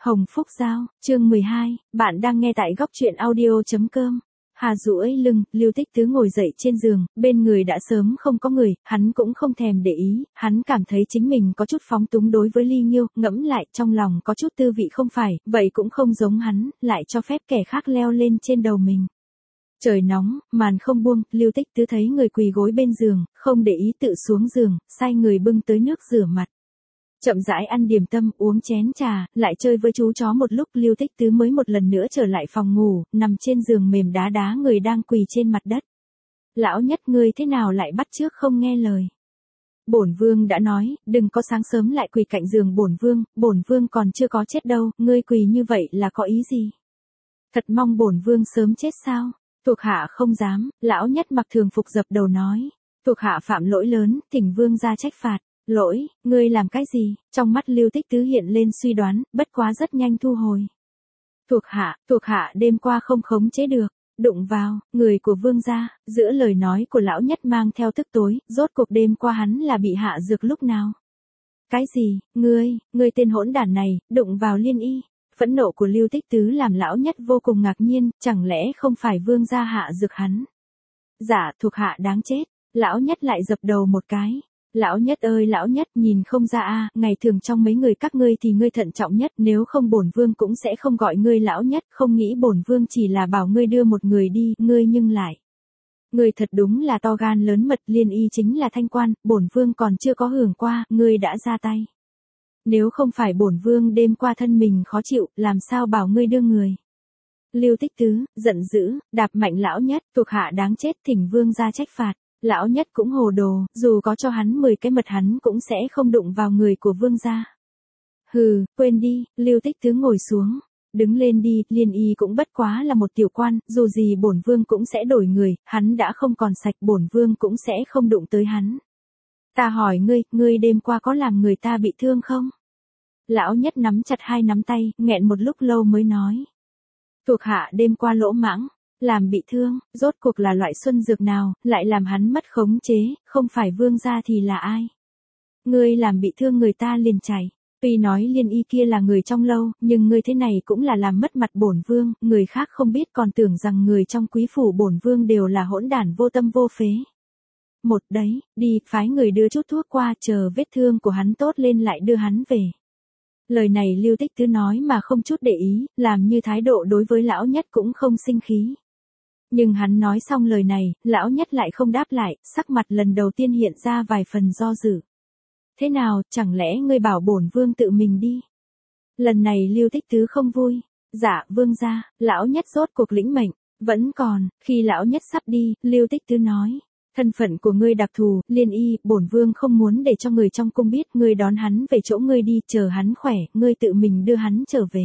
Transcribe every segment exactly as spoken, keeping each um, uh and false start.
Hồng Phúc Giao, chương mười hai, bạn đang nghe tại góc truyện audio.com. Hà duỗi lưng, Lưu Tích Tứ ngồi dậy trên giường, bên người đã sớm không có người, hắn cũng không thèm để ý, hắn cảm thấy chính mình có chút phóng túng đối với Ly Nghiêu, ngẫm lại trong lòng có chút tư vị không phải, vậy cũng không giống hắn, lại cho phép kẻ khác leo lên trên đầu mình. Trời nóng, màn không buông, Lưu Tích Tứ thấy người quỳ gối bên giường, không để ý tự xuống giường, sai người bưng tới nước rửa mặt. Chậm rãi ăn điểm tâm, uống chén trà, lại chơi với chú chó một lúc, Lưu Tích Tứ mới một lần nữa trở lại phòng ngủ, nằm trên giường mềm đá đá người đang quỳ trên mặt đất. Lão Nhất, ngươi thế nào lại bắt chước không nghe lời? Bổn vương đã nói, đừng có sáng sớm lại quỳ cạnh giường bổn vương, bổn vương còn chưa có chết đâu, ngươi quỳ như vậy là có ý gì? Thật mong bổn vương sớm chết sao? Thuộc hạ không dám, Lão Nhất mặc thường phục dập đầu nói. Thuộc hạ phạm lỗi lớn, thỉnh vương ra trách phạt. Lỗi, ngươi làm cái gì? Trong mắt Lưu Tích Tứ hiện lên suy đoán, bất quá rất nhanh thu hồi. Thuộc hạ, thuộc hạ đêm qua không khống chế được, đụng vào, người của vương gia, giữa lời nói của Lão Nhất mang theo tức tối, rốt cuộc đêm qua hắn là bị hạ dược lúc nào? Cái gì, ngươi, ngươi tên hỗn đản này, đụng vào Liên Y. Phẫn nộ của Lưu Tích Tứ làm Lão Nhất vô cùng ngạc nhiên, chẳng lẽ không phải vương gia hạ dược hắn? Dạ, thuộc hạ đáng chết, Lão Nhất lại dập đầu một cái. Lão Nhất ơi Lão Nhất, nhìn không ra a, ngày thường trong mấy người các ngươi thì ngươi thận trọng nhất, nếu không bổn vương cũng sẽ không gọi ngươi Lão Nhất, không nghĩ bổn vương chỉ là bảo ngươi đưa một người đi, ngươi nhưng lại. Ngươi thật đúng là to gan lớn mật, Liên Y chính là thanh quan, bổn vương còn chưa có hưởng qua, ngươi đã ra tay. Nếu không phải bổn vương đêm qua thân mình khó chịu, làm sao bảo ngươi đưa người? Lưu Tích Tứ, giận dữ, đạp mạnh Lão Nhất, thuộc hạ đáng chết, thỉnh vương ra trách phạt. Lão Nhất cũng hồ đồ, dù có cho hắn mười cái mật hắn cũng sẽ không đụng vào người của vương gia. Hừ, quên đi, Lưu Tích Tứ ngồi xuống. Đứng lên đi, Liên Y cũng bất quá là một tiểu quan, dù gì bổn vương cũng sẽ đổi người, hắn đã không còn sạch, bổn vương cũng sẽ không đụng tới hắn. Ta hỏi ngươi, ngươi đêm qua có làm người ta bị thương không? Lão Nhất nắm chặt hai nắm tay, nghẹn một lúc lâu mới nói. Thuộc hạ đêm qua lỗ mãng. Làm bị thương, rốt cuộc là loại xuân dược nào, lại làm hắn mất khống chế, không phải vương gia thì là ai? Ngươi làm bị thương người ta liền chảy. Tuy nói Liên Y kia là người trong lâu, nhưng ngươi thế này cũng là làm mất mặt bổn vương, người khác không biết còn tưởng rằng người trong quý phủ bổn vương đều là hỗn đản vô tâm vô phế. Một đấy, đi, phái người đưa chút thuốc qua, chờ vết thương của hắn tốt lên lại đưa hắn về. Lời này Lưu Tích Tứ nói mà không chút để ý, làm như thái độ đối với Lão Nhất cũng không sinh khí. Nhưng hắn nói xong lời này, Lão Nhất lại không đáp lại, sắc mặt lần đầu tiên hiện ra vài phần do dự. Thế nào, chẳng lẽ ngươi bảo bổn vương tự mình đi? Lần này Lưu Tích Tứ không vui. Dạ, vương gia, Lão Nhất rốt cuộc lĩnh mệnh, vẫn còn, khi Lão Nhất sắp đi, Lưu Tích Tứ nói. Thân phận của ngươi đặc thù, Liên Y, bổn vương không muốn để cho người trong cung biết, ngươi đón hắn về chỗ ngươi đi, chờ hắn khỏe, ngươi tự mình đưa hắn trở về.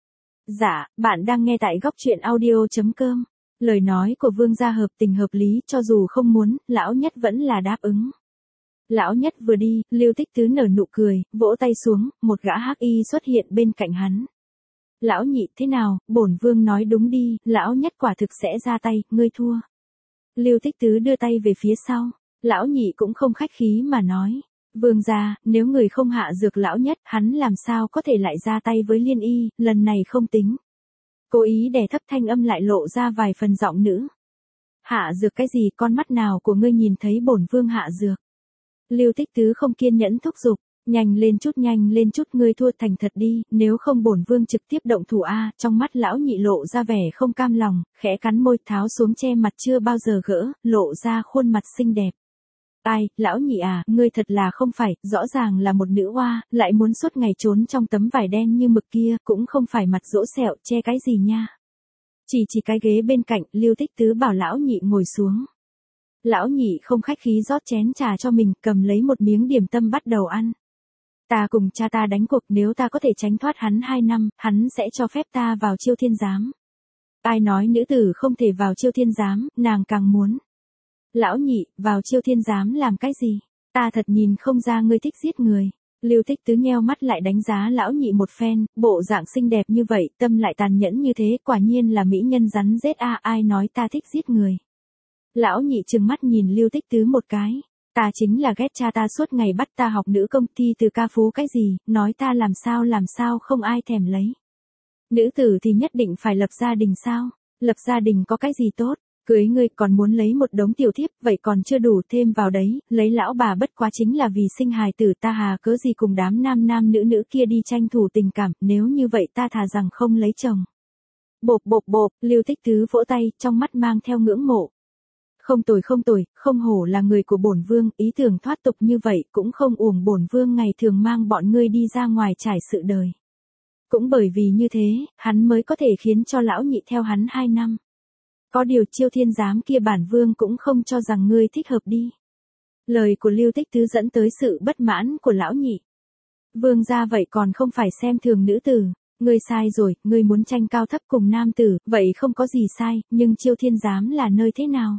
Dạ, bạn đang nghe tại góc truyện audio.com. Lời nói của vương gia hợp tình hợp lý, cho dù không muốn, Lão Nhất vẫn là đáp ứng. Lão Nhất vừa đi, Lưu Tích Tứ nở nụ cười, vỗ tay xuống, một gã hắc y xuất hiện bên cạnh hắn. Lão Nhị, thế nào, bổn vương nói đúng đi, Lão Nhất quả thực sẽ ra tay, ngươi thua. Lưu Tích Tứ đưa tay về phía sau, Lão Nhị cũng không khách khí mà nói. Vương gia, nếu người không hạ dược Lão Nhất, hắn làm sao có thể lại ra tay với Liên Y, lần này không tính. Cố ý đè thấp thanh âm lại lộ ra vài phần giọng nữ. Hạ dược cái gì, con mắt nào của ngươi nhìn thấy bổn vương hạ dược? Lưu Tích Tứ không kiên nhẫn thúc giục, nhanh lên chút nhanh lên chút, ngươi thua thành thật đi, nếu không bổn vương trực tiếp động thủ a. Trong mắt Lão Nhị lộ ra vẻ không cam lòng, khẽ cắn môi, tháo xuống che mặt chưa bao giờ gỡ, lộ ra khuôn mặt xinh đẹp. Ai, Lão Nhị à, ngươi thật là không phải, rõ ràng là một nữ oa, lại muốn suốt ngày trốn trong tấm vải đen như mực kia, cũng không phải mặt dỗ sẹo, che cái gì nha. Chỉ chỉ cái ghế bên cạnh, Lưu Tích Tứ bảo Lão Nhị ngồi xuống. Lão Nhị không khách khí rót chén trà cho mình, cầm lấy một miếng điểm tâm bắt đầu ăn. Ta cùng cha ta đánh cuộc, nếu ta có thể tránh thoát hắn hai năm, hắn sẽ cho phép ta vào Chiêu Thiên Giám. Ai nói nữ tử không thể vào Chiêu Thiên Giám, nàng càng muốn. Lão Nhị, vào Chiêu Thiên Giám làm cái gì? Ta thật nhìn không ra ngươi thích giết người. Lưu Tích Tứ nheo mắt lại đánh giá Lão Nhị một phen, bộ dạng xinh đẹp như vậy, tâm lại tàn nhẫn như thế, quả nhiên là mỹ nhân rắn rết a, ai nói ta thích giết người. Lão Nhị trừng mắt nhìn Lưu Tích Tứ một cái. Ta chính là ghét cha ta suốt ngày bắt ta học nữ công thi từ ca phú cái gì, nói ta làm sao làm sao không ai thèm lấy. Nữ tử thì nhất định phải lập gia đình sao? Lập gia đình có cái gì tốt? Cưới ngươi còn muốn lấy một đống tiểu thiếp, vậy còn chưa đủ, thêm vào đấy, lấy lão bà bất quá chính là vì sinh hài tử, ta hà cớ gì cùng đám nam nam nữ nữ kia đi tranh thủ tình cảm, nếu như vậy ta thà rằng không lấy chồng. Bộp bộp bộp, Lưu Tích Tứ vỗ tay, trong mắt mang theo ngưỡng mộ. Không tồi không tồi, không hổ là người của bổn vương, ý tưởng thoát tục như vậy, cũng không uổng bổn vương ngày thường mang bọn ngươi đi ra ngoài trải sự đời. Cũng bởi vì như thế, hắn mới có thể khiến cho lão nhị theo hắn hai năm. Có điều Chiêu Thiên Giám kia bản vương cũng không cho rằng ngươi thích hợp đi. Lời của Lưu Tích Tứ dẫn tới sự bất mãn của lão nhị. Vương gia vậy còn không phải xem thường nữ tử. Ngươi sai rồi, ngươi muốn tranh cao thấp cùng nam tử, vậy không có gì sai, nhưng Chiêu Thiên Giám là nơi thế nào?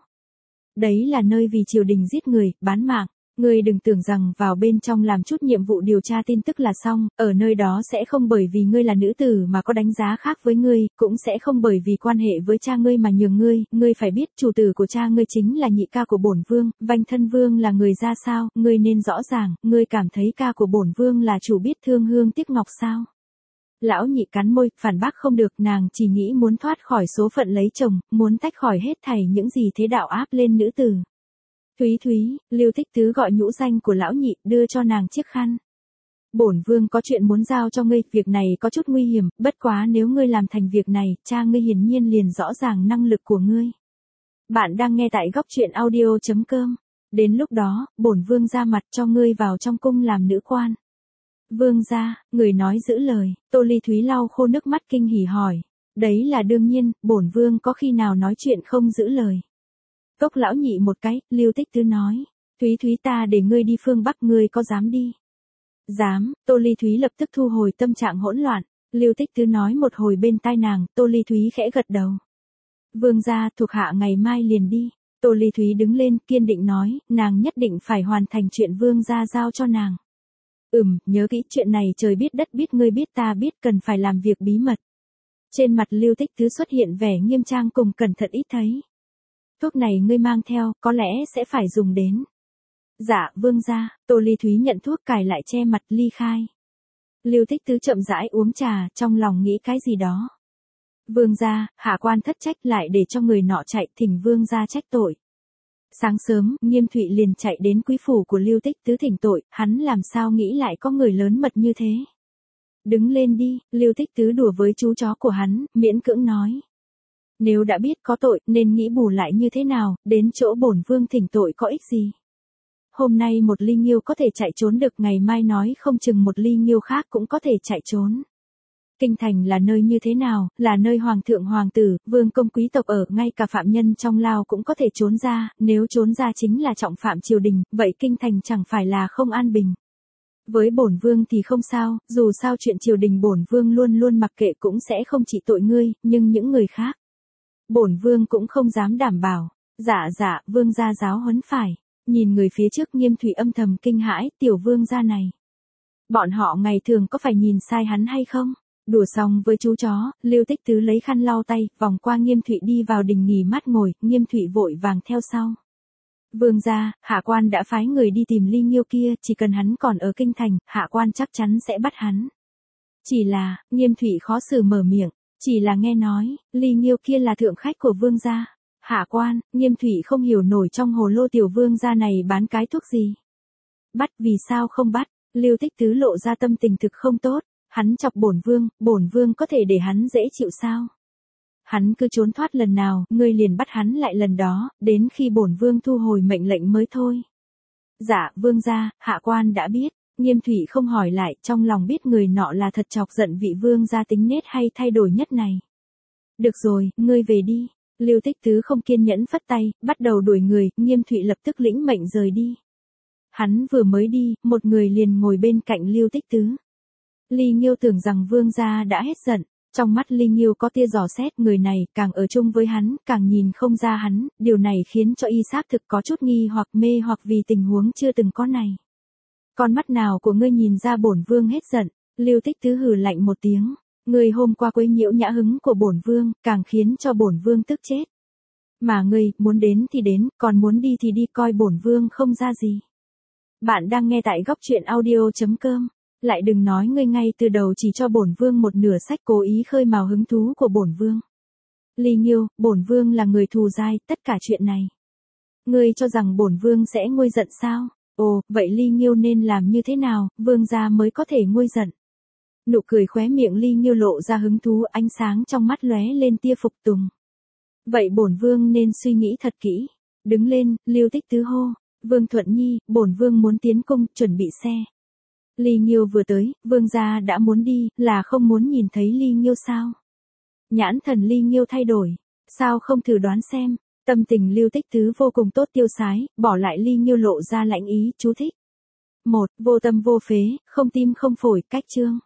Đấy là nơi vì triều đình giết người, bán mạng. Ngươi đừng tưởng rằng vào bên trong làm chút nhiệm vụ điều tra tin tức là xong, ở nơi đó sẽ không bởi vì ngươi là nữ tử mà có đánh giá khác với ngươi, cũng sẽ không bởi vì quan hệ với cha ngươi mà nhường ngươi, ngươi phải biết chủ tử của cha ngươi chính là nhị ca của bổn vương, Vành Thân Vương là người ra sao, ngươi nên rõ ràng, ngươi cảm thấy ca của bổn vương là chủ biết thương hương tiếc ngọc sao? Lão nhị cắn môi, phản bác không được, nàng chỉ nghĩ muốn thoát khỏi số phận lấy chồng, muốn tách khỏi hết thảy những gì thế đạo áp lên nữ tử. Thúy Thúy, Lưu Tích Tứ gọi nhũ danh của lão nhị, đưa cho nàng chiếc khăn. Bổn vương có chuyện muốn giao cho ngươi, việc này có chút nguy hiểm, bất quá nếu ngươi làm thành việc này, cha ngươi hiển nhiên liền rõ ràng năng lực của ngươi. Bạn đang nghe tại góc truyện audio chấm com. Đến lúc đó, bổn vương ra mặt cho ngươi vào trong cung làm nữ quan. Vương gia, người nói giữ lời, Tô Ly Thúy lau khô nước mắt kinh hỉ hỏi. Đấy là đương nhiên, bổn vương có khi nào nói chuyện không giữ lời. Cốc lão nhị một cái, Lưu Tích Tứ nói. Thúy Thúy ta để ngươi đi phương Bắc, ngươi có dám đi? Dám, Tô Ly Thúy lập tức thu hồi tâm trạng hỗn loạn. Lưu Tích Tứ nói một hồi bên tai nàng, Tô Ly Thúy khẽ gật đầu. Vương gia, thuộc hạ ngày mai liền đi. Tô Ly Thúy đứng lên, kiên định nói, nàng nhất định phải hoàn thành chuyện vương gia giao cho nàng. Ừm, nhớ kỹ, chuyện này trời biết đất biết ngươi biết ta biết, cần phải làm việc bí mật. Trên mặt Lưu Tích Tứ xuất hiện vẻ nghiêm trang cùng cẩn thận ít thấy. Thuốc này ngươi mang theo, có lẽ sẽ phải dùng đến. Dạ, vương gia. Tô Ly Thúy nhận thuốc cài lại che mặt ly khai. Lưu Tích Tứ chậm rãi uống trà, trong lòng nghĩ cái gì đó. Vương gia, hạ quan thất trách lại để cho người nọ chạy, thỉnh vương gia trách tội. Sáng sớm, Nghiêm Thụy liền chạy đến quý phủ của Lưu Tích Tứ thỉnh tội, hắn làm sao nghĩ lại có người lớn mật như thế. Đứng lên đi, Lưu Tích Tứ đùa với chú chó của hắn, miễn cưỡng nói. Nếu đã biết có tội, nên nghĩ bù lại như thế nào, đến chỗ bổn vương thỉnh tội có ích gì. Hôm nay một ly nghiêu có thể chạy trốn được, ngày mai nói không chừng một ly nghiêu khác cũng có thể chạy trốn. Kinh thành là nơi như thế nào, là nơi hoàng thượng hoàng tử, vương công quý tộc ở, ngay cả phạm nhân trong lao cũng có thể trốn ra, nếu trốn ra chính là trọng phạm triều đình, vậy kinh thành chẳng phải là không an bình. Với bổn vương thì không sao, dù sao chuyện triều đình bổn vương luôn luôn mặc kệ cũng sẽ không chỉ tội ngươi, nhưng những người khác. Bổn vương cũng không dám đảm bảo. Dạ dạ, vương gia giáo huấn phải. Nhìn người phía trước Nghiêm Thụy âm thầm kinh hãi, tiểu vương gia này. Bọn họ ngày thường có phải nhìn sai hắn hay không? Đùa xong với chú chó, Lưu Tích Tứ lấy khăn lau tay, vòng qua Nghiêm Thụy đi vào đình nghỉ mát ngồi, Nghiêm Thụy vội vàng theo sau. Vương gia, hạ quan đã phái người đi tìm Ly Nghiêu kia, chỉ cần hắn còn ở kinh thành, hạ quan chắc chắn sẽ bắt hắn. Chỉ là, Nghiêm Thụy khó xử mở miệng, chỉ là nghe nói, Ly Nghiêu kia là thượng khách của vương gia. Hạ quan, Nghiêm Thụy không hiểu nổi trong hồ lô tiểu vương gia này bán cái thuốc gì. Bắt, vì sao không bắt? Lưu Tích Tứ lộ ra tâm tình thực không tốt. Hắn chọc bổn vương, bổn vương có thể để hắn dễ chịu sao? Hắn cứ trốn thoát lần nào, ngươi liền bắt hắn lại lần đó, đến khi bổn vương thu hồi mệnh lệnh mới thôi. Dạ, vương gia, hạ quan đã biết. Nghiêm Thụy không hỏi lại, trong lòng biết người nọ là thật chọc giận vị vương gia tính nết hay thay đổi nhất này. Được rồi, ngươi về đi. Lưu Tích Tứ không kiên nhẫn phất tay, bắt đầu đuổi người, Nghiêm Thụy lập tức lĩnh mệnh rời đi. Hắn vừa mới đi, một người liền ngồi bên cạnh Lưu Tích Tứ. Ly Nghiêu tưởng rằng vương gia đã hết giận, trong mắt Ly Nghiêu có tia dò xét, người này càng ở chung với hắn, càng nhìn không ra hắn, điều này khiến cho y xác thực có chút nghi hoặc mê hoặc vì tình huống chưa từng có này. Con mắt nào của ngươi nhìn ra bổn vương hết giận? Lưu Tích Tứ hừ lạnh một tiếng, ngươi hôm qua quấy nhiễu nhã hứng của bổn vương, càng khiến cho bổn vương tức chết. Mà ngươi, muốn đến thì đến, còn muốn đi thì đi, coi bổn vương không ra gì. Bạn đang nghe tại góc truyện audio chấm com. Lại đừng nói ngươi ngay từ đầu chỉ cho bổn vương một nửa sách cố ý khơi mào hứng thú của bổn vương. Ly Nghiêu, bổn vương là người thù dai, tất cả chuyện này. Ngươi cho rằng bổn vương sẽ nguôi giận sao? Ồ, vậy Ly Nghiêu nên làm như thế nào, vương gia mới có thể nguôi giận? Nụ cười khóe miệng Ly Nghiêu lộ ra hứng thú, ánh sáng trong mắt lóe lên tia phục tùng. Vậy bổn vương nên suy nghĩ thật kỹ. Đứng lên, Lưu Tích Tứ hô. Vương Thuận Nhi, bổn vương muốn tiến cung, chuẩn bị xe. Ly Nghiêu vừa tới, vương gia đã muốn đi, là không muốn nhìn thấy Ly Nghiêu sao? Nhãn thần Ly Nghiêu thay đổi. Sao không thử đoán xem? Tâm tình Lưu Tích Tứ vô cùng tốt tiêu sái, bỏ lại Ly Nghiêu lộ ra lãnh ý, chú thích. một. Vô tâm vô phế, không tim không phổi, cách chương.